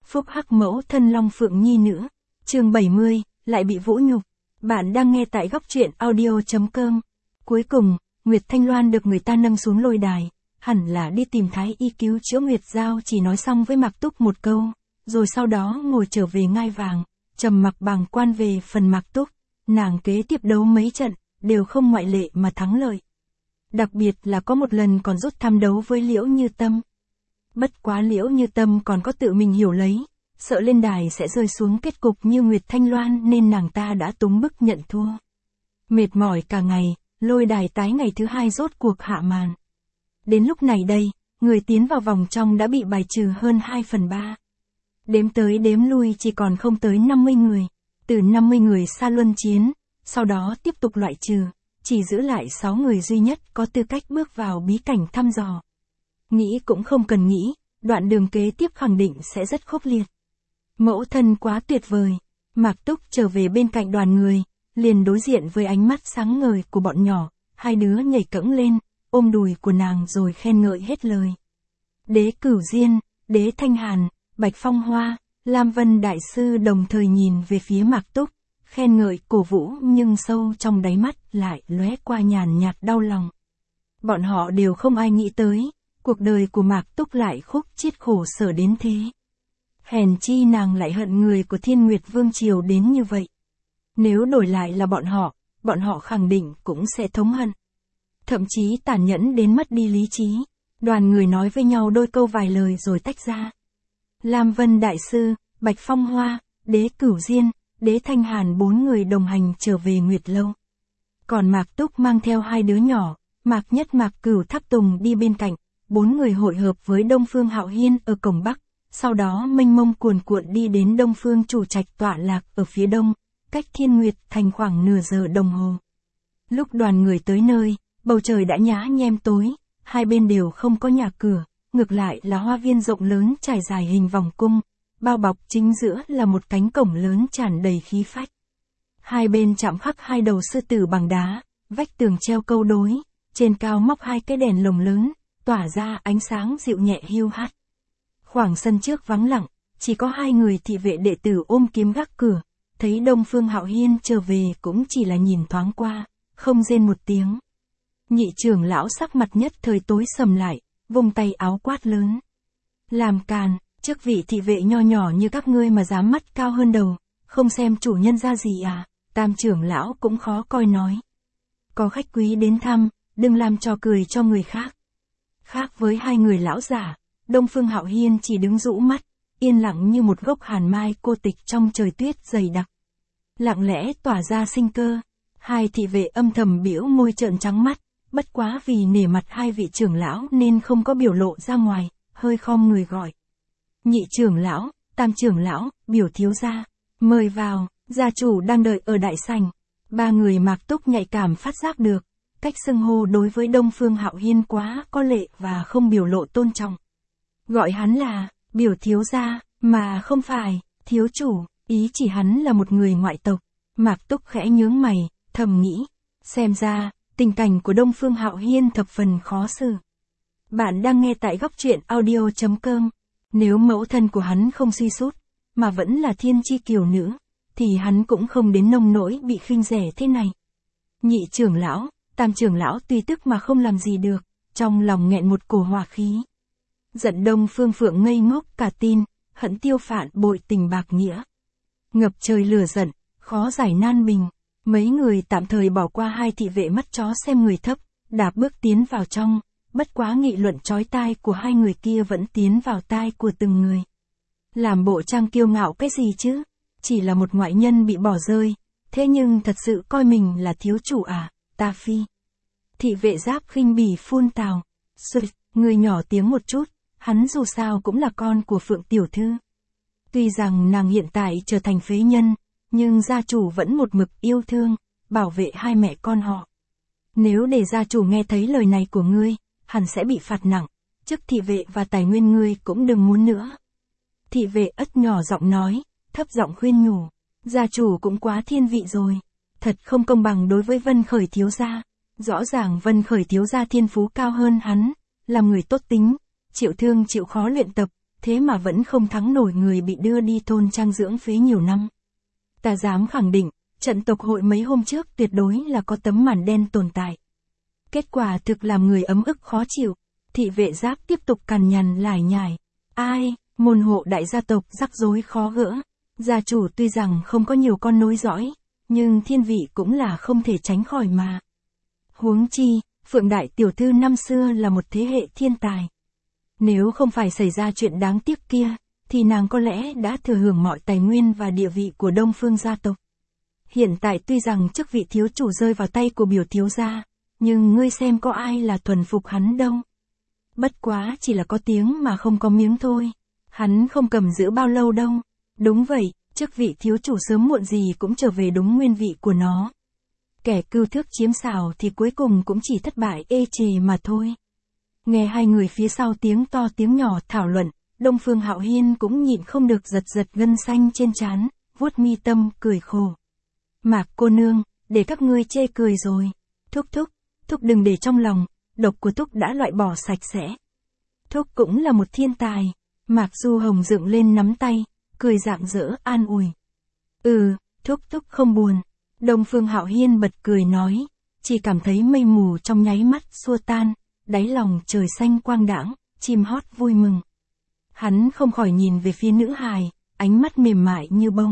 phúc hắc mẫu thân Long Phượng Nhi nữa. Chương 70, lại bị vũ nhục. Bạn đang nghe tại góc truyện audio.com. Cuối cùng, Nguyệt Thanh Loan được người ta nâng xuống lôi đài, hẳn là đi tìm thái y cứu chữa. Nguyệt Giao chỉ nói xong với Mạc Túc một câu, rồi sau đó ngồi trở về ngai vàng, trầm mặc bàng quan về phần Mạc Túc. Nàng kế tiếp đấu mấy trận, đều không ngoại lệ mà thắng lợi. Đặc biệt là có một lần còn rút thăm đấu với Liễu Như Tâm. Bất quá Liễu Như Tâm còn có tự mình hiểu lấy, sợ lên đài sẽ rơi xuống kết cục như Nguyệt Thanh Loan nên nàng ta đã túng bức nhận thua. Mệt mỏi cả ngày, lôi đài tái ngày thứ hai rốt cuộc hạ màn. Đến lúc này đây, người tiến vào vòng trong đã bị bài trừ hơn 2/3. Đếm tới đếm lui chỉ còn không tới 50 người. Từ 50 người xa luân chiến, sau đó tiếp tục loại trừ, chỉ giữ lại 6 người duy nhất có tư cách bước vào bí cảnh thăm dò. Nghĩ cũng không cần nghĩ, đoạn đường kế tiếp khẳng định sẽ rất khốc liệt. Mẫu thân quá tuyệt vời. Mạc Túc trở về bên cạnh đoàn người, liền đối diện với ánh mắt sáng ngời của bọn nhỏ, hai đứa nhảy cẫng lên, ôm đùi của nàng rồi khen ngợi hết lời. Đế Cửu Diên, Đế Thanh Hàn, Bạch Phong Hoa, Lam Vân Đại Sư đồng thời nhìn về phía Mạc Túc, khen ngợi cổ vũ nhưng sâu trong đáy mắt lại lóe qua nhàn nhạt đau lòng. Bọn họ đều không ai nghĩ tới, cuộc đời của Mạc Túc lại khúc chiết khổ sở đến thế. Hèn chi nàng lại hận người của Thiên Nguyệt Vương Triều đến như vậy. Nếu đổi lại là bọn họ khẳng định cũng sẽ thống hận. Thậm chí tàn nhẫn đến mất đi lý trí. Đoàn người nói với nhau đôi câu vài lời rồi tách ra. Lam Vân Đại Sư, Bạch Phong Hoa, Đế Cửu Diên, Đế Thanh Hàn 4 người đồng hành trở về Nguyệt Lâu. Còn Mạc Túc mang theo 2 đứa nhỏ, Mạc Nhất Mạc Cửu Tháp Tùng đi bên cạnh, 4 người hội hợp với Đông Phương Hạo Hiên ở cổng Bắc, sau đó mênh mông cuồn cuộn đi đến Đông Phương Chủ Trạch tọa lạc ở phía đông, cách Thiên Nguyệt Thành khoảng nửa giờ đồng hồ. Lúc đoàn người tới nơi, bầu trời đã nhá nhem tối, hai bên đều không có nhà cửa, ngược lại là hoa viên rộng lớn trải dài hình vòng cung, bao bọc chính giữa là một cánh cổng lớn tràn đầy khí phách. Hai bên chạm khắc 2 đầu sư tử bằng đá, vách tường treo câu đối, trên cao móc 2 cái đèn lồng lớn, tỏa ra ánh sáng dịu nhẹ hiu hắt. Khoảng sân trước vắng lặng, chỉ có 2 người thị vệ đệ tử ôm kiếm gác cửa, thấy Đông Phương Hạo Hiên trở về cũng chỉ là nhìn thoáng qua, không rên một tiếng. Nhị trưởng lão sắc mặt nhất thời tối sầm lại, vung tay áo quát lớn. Làm càn, chức vị thị vệ nho nhỏ như các ngươi mà dám mắt cao hơn đầu, không xem chủ nhân ra gì à? Tam trưởng lão cũng khó coi nói. Có khách quý đến thăm, đừng làm trò cười cho người khác. Khác với 2 người lão giả, Đông Phương Hạo Hiên chỉ đứng rũ mắt, yên lặng như một gốc hàn mai cô tịch trong trời tuyết dày đặc. Lặng lẽ tỏa ra sinh cơ. 2 thị vệ âm thầm biểu môi trợn trắng mắt, bất quá vì nể mặt 2 vị trưởng lão nên không có biểu lộ ra ngoài, hơi khom người gọi. Nhị trưởng lão, tam trưởng lão, biểu thiếu gia, mời vào, gia chủ đang đợi ở đại sảnh. 3 người Mạc Túc nhạy cảm phát giác được, cách xưng hô đối với Đông Phương Hạo Hiên quá có lệ và không biểu lộ tôn trọng. Gọi hắn là, biểu thiếu gia, mà không phải, thiếu chủ, ý chỉ hắn là một người ngoại tộc. Mạc Túc khẽ nhướng mày, thầm nghĩ, xem ra, tình cảnh của Đông Phương Hạo Hiên thập phần khó xử. Bạn đang nghe tại góc truyện audio.com. Nếu mẫu thân của hắn không suy sút, mà vẫn là thiên chi kiều nữ, thì hắn cũng không đến nông nỗi bị khinh rẻ thế này. Nhị trưởng lão, tam trưởng lão tuy tức mà không làm gì được, trong lòng nghẹn một cổ hỏa khí. Giận Đông Phương Phượng ngây ngốc cả tin, hận Tiêu Phạn bội tình bạc nghĩa. Ngập trời lửa giận, khó giải nan bình. Mấy người tạm thời bỏ qua 2 thị vệ mắt chó xem người thấp, đạp bước tiến vào trong, bất quá nghị luận chói tai của 2 người kia vẫn tiến vào tai của từng người. Làm bộ trang kiêu ngạo cái gì chứ? Chỉ là một ngoại nhân bị bỏ rơi, thế nhưng thật sự coi mình là thiếu chủ à, ta phi. Thị vệ Giáp khinh bỉ phun tào. Người nhỏ tiếng một chút, hắn dù sao cũng là con của Phượng tiểu thư. Tuy rằng nàng hiện tại trở thành phế nhân, nhưng gia chủ vẫn một mực yêu thương, bảo vệ 2 mẹ con họ. Nếu để gia chủ nghe thấy lời này của ngươi, hẳn sẽ bị phạt nặng, chức thị vệ và tài nguyên ngươi cũng đừng muốn nữa. Thị vệ ất nhỏ giọng nói, thấp giọng khuyên nhủ, gia chủ cũng quá thiên vị rồi, thật không công bằng đối với Vân Khởi thiếu gia. Rõ ràng Vân Khởi thiếu gia thiên phú cao hơn hắn, là người tốt tính, chịu thương chịu khó luyện tập, thế mà vẫn không thắng nổi người bị đưa đi thôn trang dưỡng phế nhiều năm. Ta dám khẳng định, trận tộc hội mấy hôm trước tuyệt đối là có tấm màn đen tồn tại. Kết quả thực làm người ấm ức khó chịu, thị vệ giáp tiếp tục cằn nhằn lải nhải. Ai, môn hộ đại gia tộc rắc rối khó gỡ. Gia chủ tuy rằng không có nhiều con nối dõi, nhưng thiên vị cũng là không thể tránh khỏi mà. Huống chi, Phượng Đại Tiểu Thư năm xưa là một thế hệ thiên tài. Nếu không phải xảy ra chuyện đáng tiếc kia, thì nàng có lẽ đã thừa hưởng mọi tài nguyên và địa vị của Đông Phương gia tộc. Hiện tại tuy rằng chức vị thiếu chủ rơi vào tay của biểu thiếu gia, nhưng ngươi xem có ai là thuần phục hắn đâu. Bất quá chỉ là có tiếng mà không có miếng thôi. Hắn không cầm giữ bao lâu đâu. Đúng vậy, chức vị thiếu chủ sớm muộn gì cũng trở về đúng nguyên vị của nó. Kẻ cưu thước chiếm xào thì cuối cùng cũng chỉ thất bại ê chề mà thôi. Nghe hai người phía sau tiếng to tiếng nhỏ thảo luận, Đông Phương Hạo Hiên cũng nhịn không được giật giật gân xanh trên trán, vuốt mi tâm cười khổ. Mạc cô nương, để các ngươi chê cười rồi. Thúc đừng để trong lòng, độc của Thúc đã loại bỏ sạch sẽ. Thúc cũng là một thiên tài. Mạc Du Hồng dựng lên nắm tay, cười rạng rỡ an ủi. Thúc không buồn. Đông Phương Hạo Hiên bật cười nói, chỉ cảm thấy mây mù trong nháy mắt xua tan, đáy lòng trời xanh quang đãng, chim hót vui mừng. Hắn không khỏi nhìn về phía nữ hài, ánh mắt mềm mại như bông.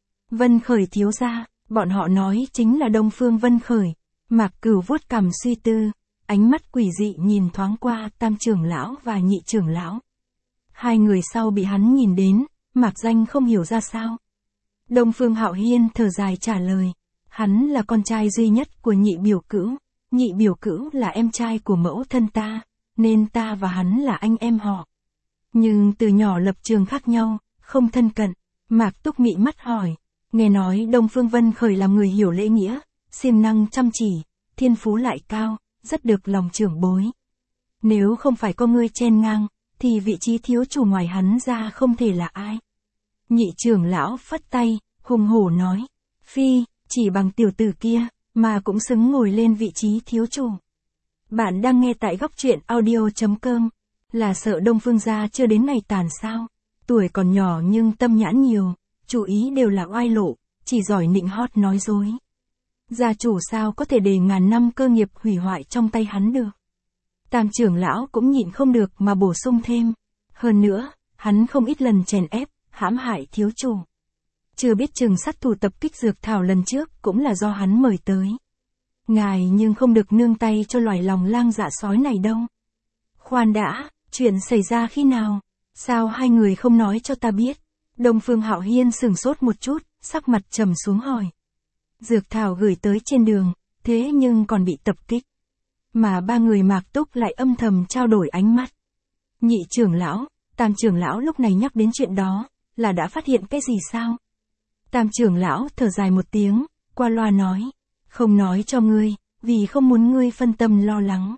Vân Khởi thiếu gia, bọn họ nói chính là Đông Phương Vân Khởi. Mạc Cửu vuốt cằm suy tư, ánh mắt quỷ dị nhìn thoáng qua Tam trưởng lão và Nhị trưởng lão. Hai người sau bị hắn nhìn đến, Mạc Danh không hiểu ra sao. Đông Phương Hạo Hiên thở dài trả lời, hắn là con trai duy nhất của Nhị biểu cữu. Nhị biểu cữu là em trai của mẫu thân ta, nên ta và hắn là anh em họ. Nhưng từ nhỏ lập trường khác nhau, không thân cận. Mạc Túc mị mắt hỏi, nghe nói Đông Phương Vân Khởi là người hiểu lễ nghĩa, siêng năng chăm chỉ, thiên phú lại cao, rất được lòng trưởng bối. Nếu không phải có ngươi chen ngang, thì vị trí thiếu chủ ngoài hắn ra không thể là ai. Nhị trưởng lão phất tay, hùng hổ nói, phi, chỉ bằng tiểu tử kia, mà cũng xứng ngồi lên vị trí thiếu chủ. Bạn đang nghe tại góc truyện audio.com, là sợ Đông Phương gia chưa đến ngày tàn sao? Tuổi còn nhỏ nhưng tâm nhãn nhiều, chủ ý đều là oai lộ, chỉ giỏi nịnh hót nói dối. Gia chủ sao có thể để ngàn năm cơ nghiệp hủy hoại trong tay hắn được. Tam trưởng lão cũng nhịn không được mà bổ sung thêm. Hơn nữa, hắn không ít lần chèn ép, hãm hại thiếu chủ. Chưa biết chừng sát thủ tập kích dược thảo lần trước cũng là do hắn mời tới. Ngài nhưng không được nương tay cho loài lòng lang dạ sói này đâu. Khoan đã, chuyện xảy ra khi nào? Sao hai người không nói cho ta biết? Đông Phương Hạo Hiên sửng sốt một chút, sắc mặt trầm xuống hỏi. Dược thảo gửi tới trên đường, thế nhưng còn bị tập kích. Mà ba người Mạc Túc lại âm thầm trao đổi ánh mắt. Nhị trưởng lão, Tam trưởng lão lúc này nhắc đến chuyện đó, là đã phát hiện cái gì sao? Tam trưởng lão thở dài một tiếng, qua loa nói. Không nói cho ngươi, vì không muốn ngươi phân tâm lo lắng.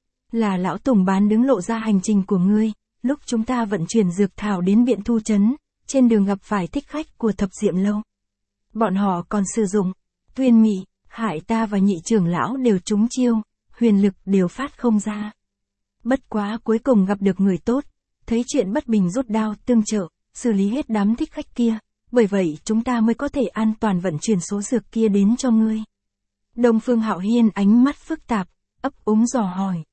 Là lão Tùng Bán đứng lộ ra hành trình của ngươi, lúc chúng ta vận chuyển dược thảo đến Biện Thu Trấn, trên đường gặp phải thích khách của Thập Diệm Lâu. Bọn họ còn sử dụng, tuyên mị, hại ta và nhị trưởng lão đều trúng chiêu, huyền lực đều phát không ra. Bất quá cuối cùng gặp được người tốt, thấy chuyện bất bình rút đao tương trợ, xử lý hết đám thích khách kia, bởi vậy chúng ta mới có thể an toàn vận chuyển số dược kia đến cho ngươi. Đông Phương Hạo Hiên ánh mắt phức tạp, ấp úng dò hỏi.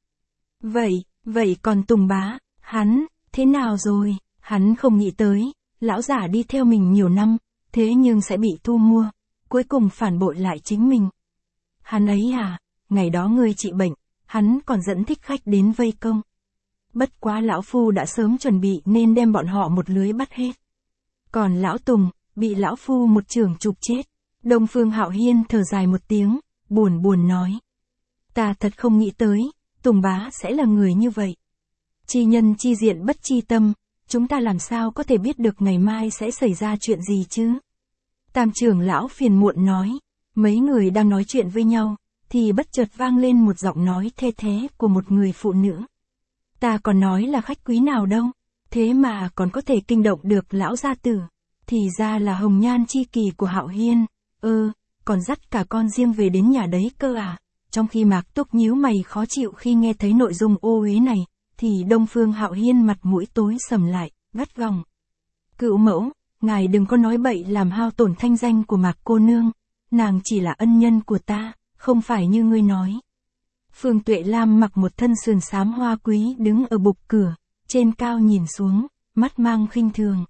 Vậy còn Tùng bá, hắn, thế nào rồi? Hắn không nghĩ tới, lão giả đi theo mình nhiều năm, thế nhưng sẽ bị thu mua, cuối cùng phản bội lại chính mình. Hắn ấy à, ngày đó ngươi trị bệnh, hắn còn dẫn thích khách đến vây công. Bất quá lão phu đã sớm chuẩn bị nên đem bọn họ một lưới bắt hết. Còn lão Tùng, bị lão phu một chưởng chụp chết. Đông Phương Hạo Hiên thở dài một tiếng, buồn nói. Ta thật không nghĩ tới, Tùng bá sẽ là người như vậy. Chi nhân chi diện bất chi tâm, chúng ta làm sao có thể biết được ngày mai sẽ xảy ra chuyện gì chứ? Tam trưởng lão phiền muộn nói, mấy người đang nói chuyện với nhau, thì bất chợt vang lên một giọng nói thê thế của một người phụ nữ. Ta còn nói là khách quý nào đâu, thế mà còn có thể kinh động được lão gia tử, thì ra là hồng nhan chi kỳ của Hạo Hiên, còn dắt cả con riêng về đến nhà đấy cơ à. Trong khi Mạc Túc nhíu mày khó chịu khi nghe thấy nội dung ô uế này, thì Đông Phương Hạo Hiên mặt mũi tối sầm lại, gắt gỏng. Cựu mẫu, ngài đừng có nói bậy làm hao tổn thanh danh của Mạc cô nương, nàng chỉ là ân nhân của ta, không phải như ngươi nói. Phương Tuệ Lam mặc một thân sườn xám hoa quý đứng ở bục cửa, trên cao nhìn xuống, mắt mang khinh thường.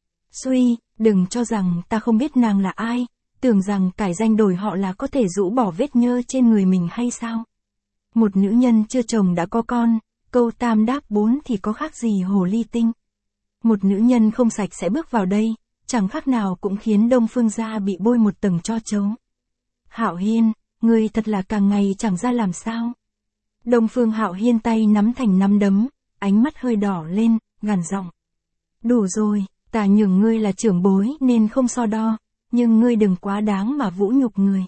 Suy, đừng cho rằng ta không biết nàng là ai, tưởng rằng cải danh đổi họ là có thể rũ bỏ vết nhơ trên người mình hay sao? Một nữ nhân chưa chồng đã có con, câu tam đáp bốn thì có khác gì hồ ly tinh. Một nữ nhân không sạch sẽ bước vào đây, chẳng khác nào cũng khiến Đông Phương gia bị bôi một tầng tro trấu. Hạo Hiên, ngươi thật là càng ngày chẳng ra làm sao. Đông Phương Hạo Hiên tay nắm thành nắm đấm, ánh mắt hơi đỏ lên, gằn giọng. Đủ rồi, ta nhường ngươi là trưởng bối nên không so đo, nhưng ngươi đừng quá đáng mà vũ nhục người.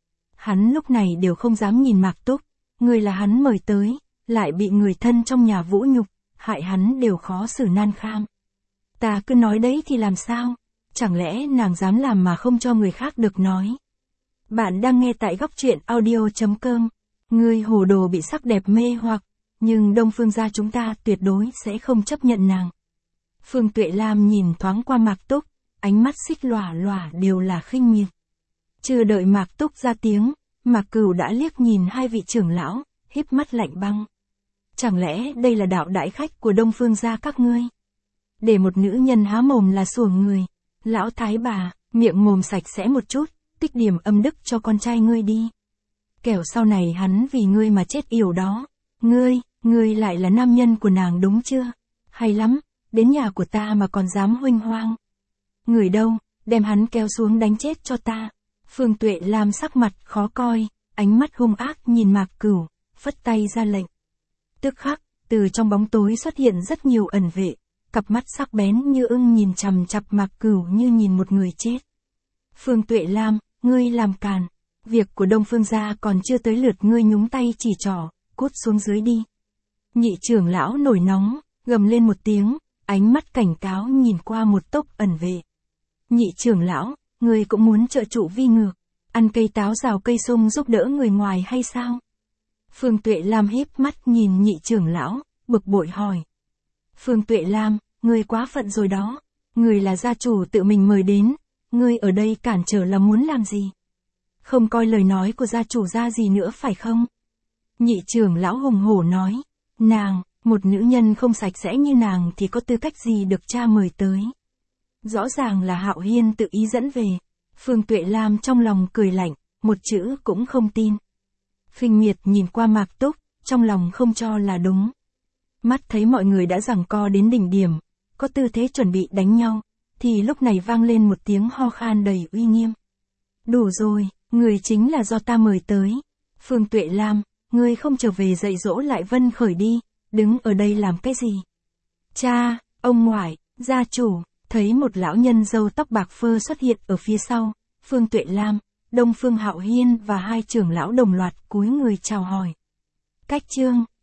Hắn lúc này đều không dám nhìn Mạc Túc, người là hắn mời tới, lại bị người thân trong nhà vũ nhục, hại hắn đều khó xử nan kham. Ta cứ nói đấy thì làm sao? Chẳng lẽ nàng dám làm mà không cho người khác được nói? Bạn đang nghe tại góc truyện audio.com. Ngươi hồ đồ bị sắc đẹp mê hoặc, nhưng Đông Phương gia chúng ta tuyệt đối sẽ không chấp nhận nàng. Phương Tuệ Lam nhìn thoáng qua Mạc Túc, ánh mắt xích lòa lòa đều là khinh miệt. Chưa đợi Mạc Túc ra tiếng, Mạc Cửu đã liếc nhìn hai vị trưởng lão, híp mắt lạnh băng. Chẳng lẽ đây là đạo đại khách của Đông Phương gia các ngươi? Để một nữ nhân há mồm là sủa người. Lão thái bà, miệng mồm sạch sẽ một chút, tích điểm âm đức cho con trai ngươi đi. Kẻo sau này hắn vì ngươi mà chết yểu đó. Ngươi lại là nam nhân của nàng đúng chưa? Hay lắm, đến nhà của ta mà còn dám huênh hoang. Người đâu, đem hắn kéo xuống đánh chết cho ta. Phương Tuệ Lam sắc mặt khó coi, ánh mắt hung ác nhìn Mạc Cửu, phất tay ra lệnh. Tức khắc, từ trong bóng tối xuất hiện rất nhiều ẩn vệ, cặp mắt sắc bén như ưng nhìn chằm chằm Mạc Cửu như nhìn một người chết. Phương Tuệ Lam, ngươi làm càn, việc của Đông Phương gia còn chưa tới lượt ngươi nhúng tay chỉ trỏ, cút xuống dưới đi. Nhị trưởng lão nổi nóng, gầm lên một tiếng, ánh mắt cảnh cáo nhìn qua một tốc ẩn vệ. Nhị trưởng lão, ngươi cũng muốn trợ trụ vi ngược, ăn cây táo rào cây sung giúp đỡ người ngoài hay sao? Phương Tuệ Lam híp mắt nhìn nhị trưởng lão, bực bội hỏi. Phương Tuệ Lam, ngươi quá phận rồi đó, ngươi là gia chủ tự mình mời đến, ngươi ở đây cản trở là muốn làm gì? Không coi lời nói của gia chủ ra gì nữa phải không? Nhị trưởng lão hùng hổ nói, nàng, một nữ nhân không sạch sẽ như nàng thì có tư cách gì được cha mời tới? Rõ ràng là Hạo Hiên tự ý dẫn về. Phương Tuệ Lam trong lòng cười lạnh, một chữ cũng không tin. Khinh miệt nhìn qua Mạc Túc, trong lòng không cho là đúng. Mắt thấy mọi người đã giằng co đến đỉnh điểm, có tư thế chuẩn bị đánh nhau, thì lúc này vang lên một tiếng ho khan đầy uy nghiêm. Đủ rồi, người chính là do ta mời tới. Phương Tuệ Lam, ngươi không trở về dạy dỗ lại Vân Khởi đi, đứng ở đây làm cái gì? Cha, ông ngoại, gia chủ, thấy một lão nhân râu tóc bạc phơ xuất hiện ở phía sau, Phương Tuệ Lam, Đông Phương Hạo Hiên và hai trưởng lão đồng loạt cúi người chào hỏi. Cách chương